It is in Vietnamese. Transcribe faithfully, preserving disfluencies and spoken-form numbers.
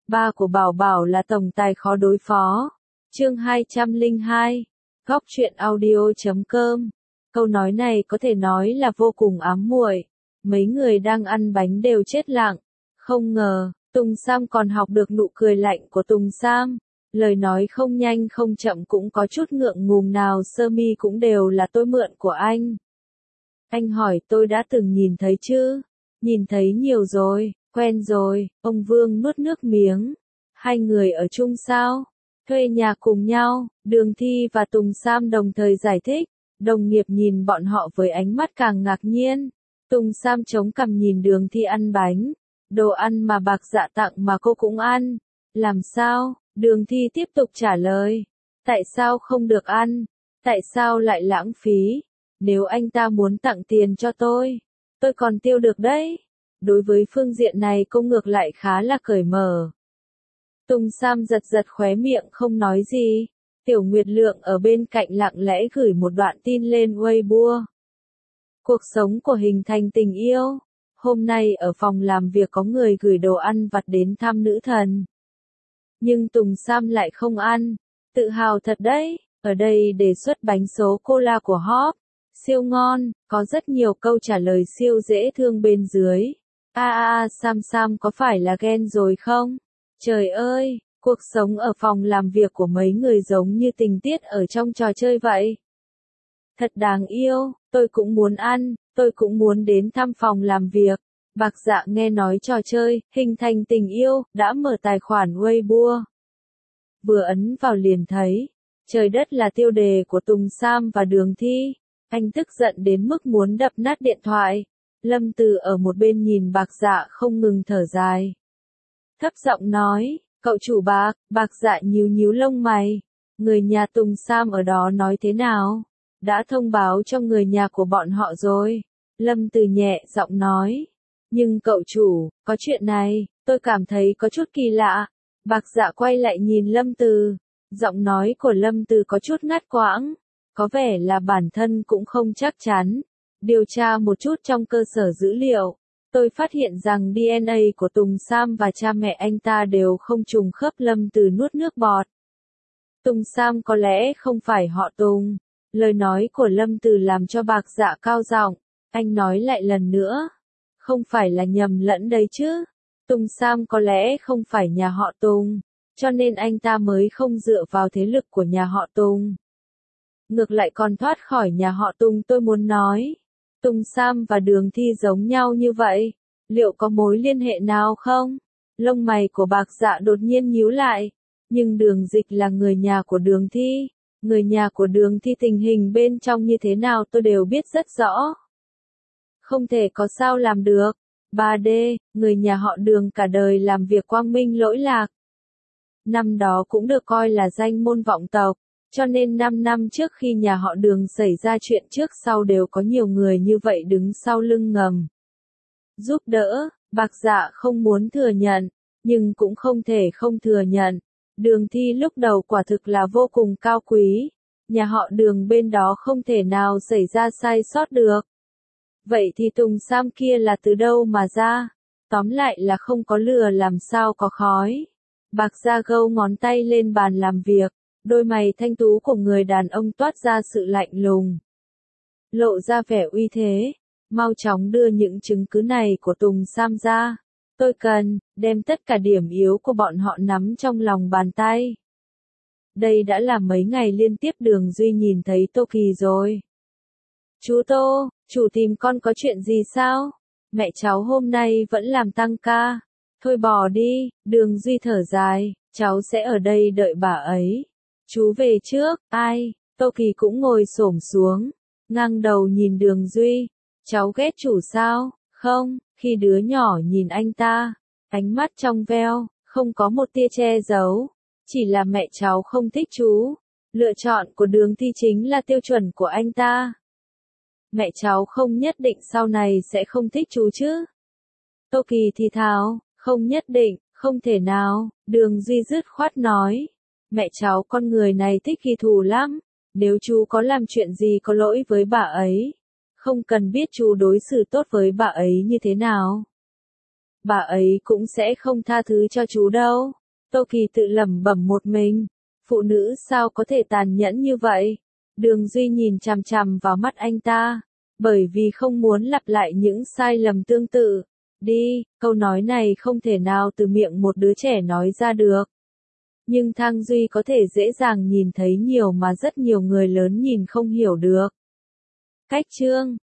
Ba của Bảo Bảo là tổng tài khó đối phó. Chương hai trăm lẻ hai. Góc truyện audio chấm com. Câu nói này có thể nói là vô cùng ám muội. Mấy người đang ăn bánh đều chết lặng. Không ngờ, Tùng Sam còn học được nụ cười lạnh của Tùng Sam. Lời nói không nhanh không chậm cũng có chút ngượng ngùng, nào sơ mi cũng đều là tôi mượn của anh. Anh hỏi tôi đã từng nhìn thấy chứ? Nhìn thấy nhiều rồi, quen rồi. Ông Vương nuốt nước miếng. Hai người ở chung sao? Thuê nhà cùng nhau. Đường Thi và Tùng Sam đồng thời giải thích. Đồng nghiệp nhìn bọn họ với ánh mắt càng ngạc nhiên. Tùng Sam chống cằm nhìn Đường Thi ăn bánh. Đồ ăn mà Bạc Dạ tặng mà cô cũng ăn. Làm sao? Đường Thi tiếp tục trả lời. Tại sao không được ăn? Tại sao lại lãng phí? Nếu anh ta muốn tặng tiền cho tôi, tôi còn tiêu được đấy. Đối với phương diện này cô ngược lại khá là cởi mở. Tùng Sam giật giật khóe miệng không nói gì. Tiểu Nguyệt Lượng ở bên cạnh lặng lẽ gửi một đoạn tin lên Weibo. Cuộc sống của Hình Thành tình yêu. Hôm nay ở phòng làm việc có người gửi đồ ăn vặt đến thăm nữ thần. Nhưng Tùng Sam lại không ăn. Tự hào thật đấy. Ở đây đề xuất bánh số cola của Hop. Siêu ngon, có rất nhiều câu trả lời siêu dễ thương bên dưới. A a a, Sam Sam có phải là ghen rồi không? Trời ơi, cuộc sống ở phòng làm việc của mấy người giống như tình tiết ở trong trò chơi vậy. Thật đáng yêu, tôi cũng muốn ăn, tôi cũng muốn đến thăm phòng làm việc. Bạc Dạ nghe nói trò chơi, Hình Thành tình yêu, đã mở tài khoản Weibo. Vừa ấn vào liền thấy, trời đất là tiêu đề của Tùng Sam và Đường Thi. Anh tức giận đến mức muốn đập nát điện thoại. Lâm Từ ở một bên nhìn Bạc Dạ không ngừng thở dài. Thấp giọng nói, cậu chủ Bạc. Bạc Dạ nhíu nhíu lông mày. Người nhà Tùng Sam ở đó nói thế nào? Đã thông báo cho người nhà của bọn họ rồi. Lâm Từ nhẹ giọng nói. Nhưng cậu chủ, có chuyện này, tôi cảm thấy có chút kỳ lạ. Bạc Dạ quay lại nhìn Lâm Từ. Giọng nói của Lâm Từ có chút ngắt quãng. Có vẻ là bản thân cũng không chắc chắn. Điều tra một chút trong cơ sở dữ liệu. Tôi phát hiện rằng đê en a của Tùng Sam và cha mẹ anh ta đều không trùng khớp. Lâm Từ nuốt nước bọt. Tùng Sam có lẽ không phải họ Tùng. Lời nói của Lâm Từ làm cho Bạc Dạ cao giọng. Anh nói lại lần nữa. Không phải là nhầm lẫn đấy chứ. Tùng Sam có lẽ không phải nhà họ Tùng. Cho nên anh ta mới không dựa vào thế lực của nhà họ Tùng. Ngược lại còn thoát khỏi nhà họ Tùng. Tôi muốn nói. Tùng Sam và Đường Thi giống nhau như vậy. Liệu có mối liên hệ nào không? Lông mày của Bạc Dạ đột nhiên nhíu lại. Nhưng Đường Dịch là người nhà của Đường Thi. Người nhà của Đường Thi tình hình bên trong như thế nào tôi đều biết rất rõ. Không thể có sao làm được. ba D, người nhà họ Đường cả đời làm việc quang minh lỗi lạc. Năm đó cũng được coi là danh môn vọng tộc. Cho nên năm năm trước khi nhà họ Đường xảy ra chuyện trước sau đều có nhiều người như vậy đứng sau lưng ngầm. Giúp đỡ, Bạc Dạ không muốn thừa nhận, nhưng cũng không thể không thừa nhận. Đường Thi lúc đầu quả thực là vô cùng cao quý. Nhà họ Đường bên đó không thể nào xảy ra sai sót được. Vậy thì Tùng Sam kia là từ đâu mà ra? Tóm lại là không có lửa làm sao có khói. Bạc Dạ gâu ngón tay lên bàn làm việc. Đôi mày thanh tú của người đàn ông toát ra sự lạnh lùng. Lộ ra vẻ uy thế. Mau chóng đưa những chứng cứ này của Tùng Sam ra. Tôi cần, đem tất cả điểm yếu của bọn họ nắm trong lòng bàn tay. Đây đã là mấy ngày liên tiếp Đường Duy nhìn thấy Tô Kỳ rồi. Chú Tô, chủ tìm con có chuyện gì sao? Mẹ cháu hôm nay vẫn làm tăng ca. Thôi bỏ đi, Đường Duy thở dài, cháu sẽ ở đây đợi bà ấy. Chú về trước, ai? Tô Kỳ cũng ngồi xổm xuống, ngang đầu nhìn Đường Duy. Cháu ghét chủ sao? Không, khi đứa nhỏ nhìn anh ta, ánh mắt trong veo, không có một tia che giấu. Chỉ là mẹ cháu không thích chú. Lựa chọn của Đường Thi chính là tiêu chuẩn của anh ta. Mẹ cháu không nhất định sau này sẽ không thích chú chứ. Tô Kỳ thì thào, không nhất định, không thể nào. Đường Duy dứt khoát nói. Mẹ cháu con người này thích ghi thù lắm. Nếu chú có làm chuyện gì có lỗi với bà ấy, không cần biết chú đối xử tốt với bà ấy như thế nào, bà ấy cũng sẽ không tha thứ cho chú đâu. Tô Kỳ tự lẩm bẩm một mình, phụ nữ sao có thể tàn nhẫn như vậy? Đường Duy nhìn chằm chằm vào mắt anh ta, bởi vì không muốn lặp lại những sai lầm tương tự. Đi, câu nói này không thể nào từ miệng một đứa trẻ nói ra được. Nhưng Thang Duy có thể dễ dàng nhìn thấy nhiều mà rất nhiều người lớn nhìn không hiểu được. Cách chương